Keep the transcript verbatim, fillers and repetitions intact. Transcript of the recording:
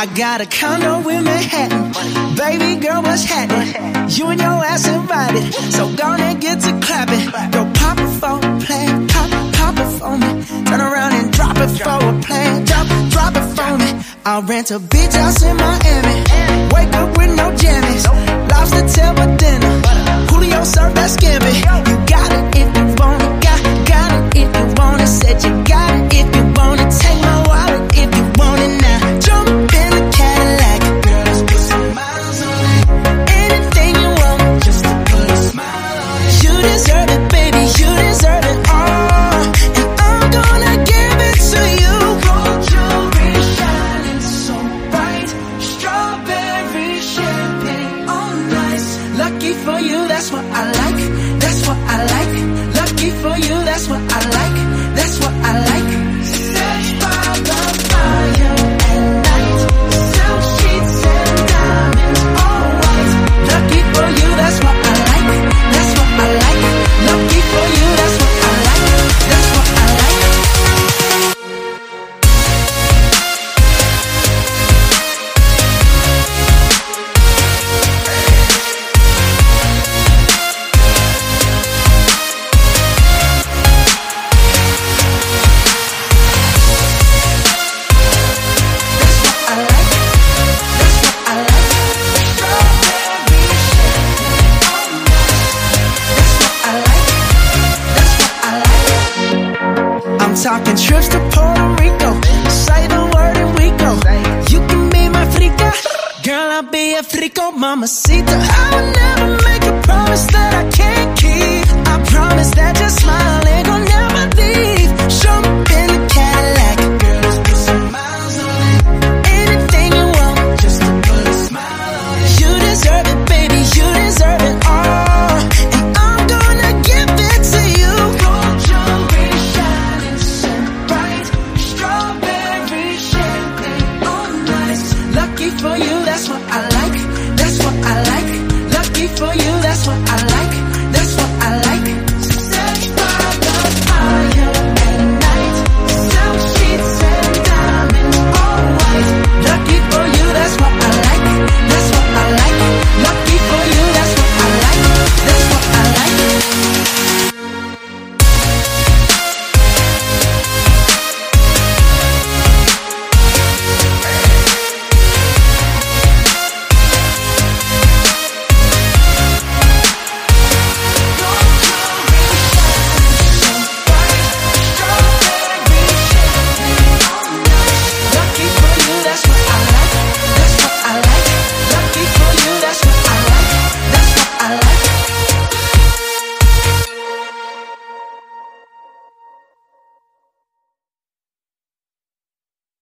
I got a condo in Manhattan. Baby girl, what's happening? You and your ass invited, so gonna get to clapping. Go pop it for a plan, pop, pop it for me. Turn around and drop it for a plan, drop, drop it for me. I'll rent a beach house in Miami. Wake up with no jammies. Lobster tail for dinner. Julio served that scampi. You got it if you want it, got, got it if you want it. Said you got it if you want it. Take my wallet if you want it now. Jump in the Cadillac. Girl, let's put some miles on it. Anything you want, just to put a smile on it. You deserve it, baby, you deserve it all. And I'm gonna give it to you. Gold jewelry shining so bright. Strawberry champagne all nice. Lucky for you, that's what I like. That's what I like. Lucky for you, that's what I like. That's what I like. Sex by the fire at night. Silk sheets and diamonds all white. Lucky for you, that's what I like. That's what I like. Lucky for you, that's what I like. That's what I like. Talking trips to Puerto Rico. Say the word and we go. You can be my frica. Girl, I'll be a frico, mamacita. I will never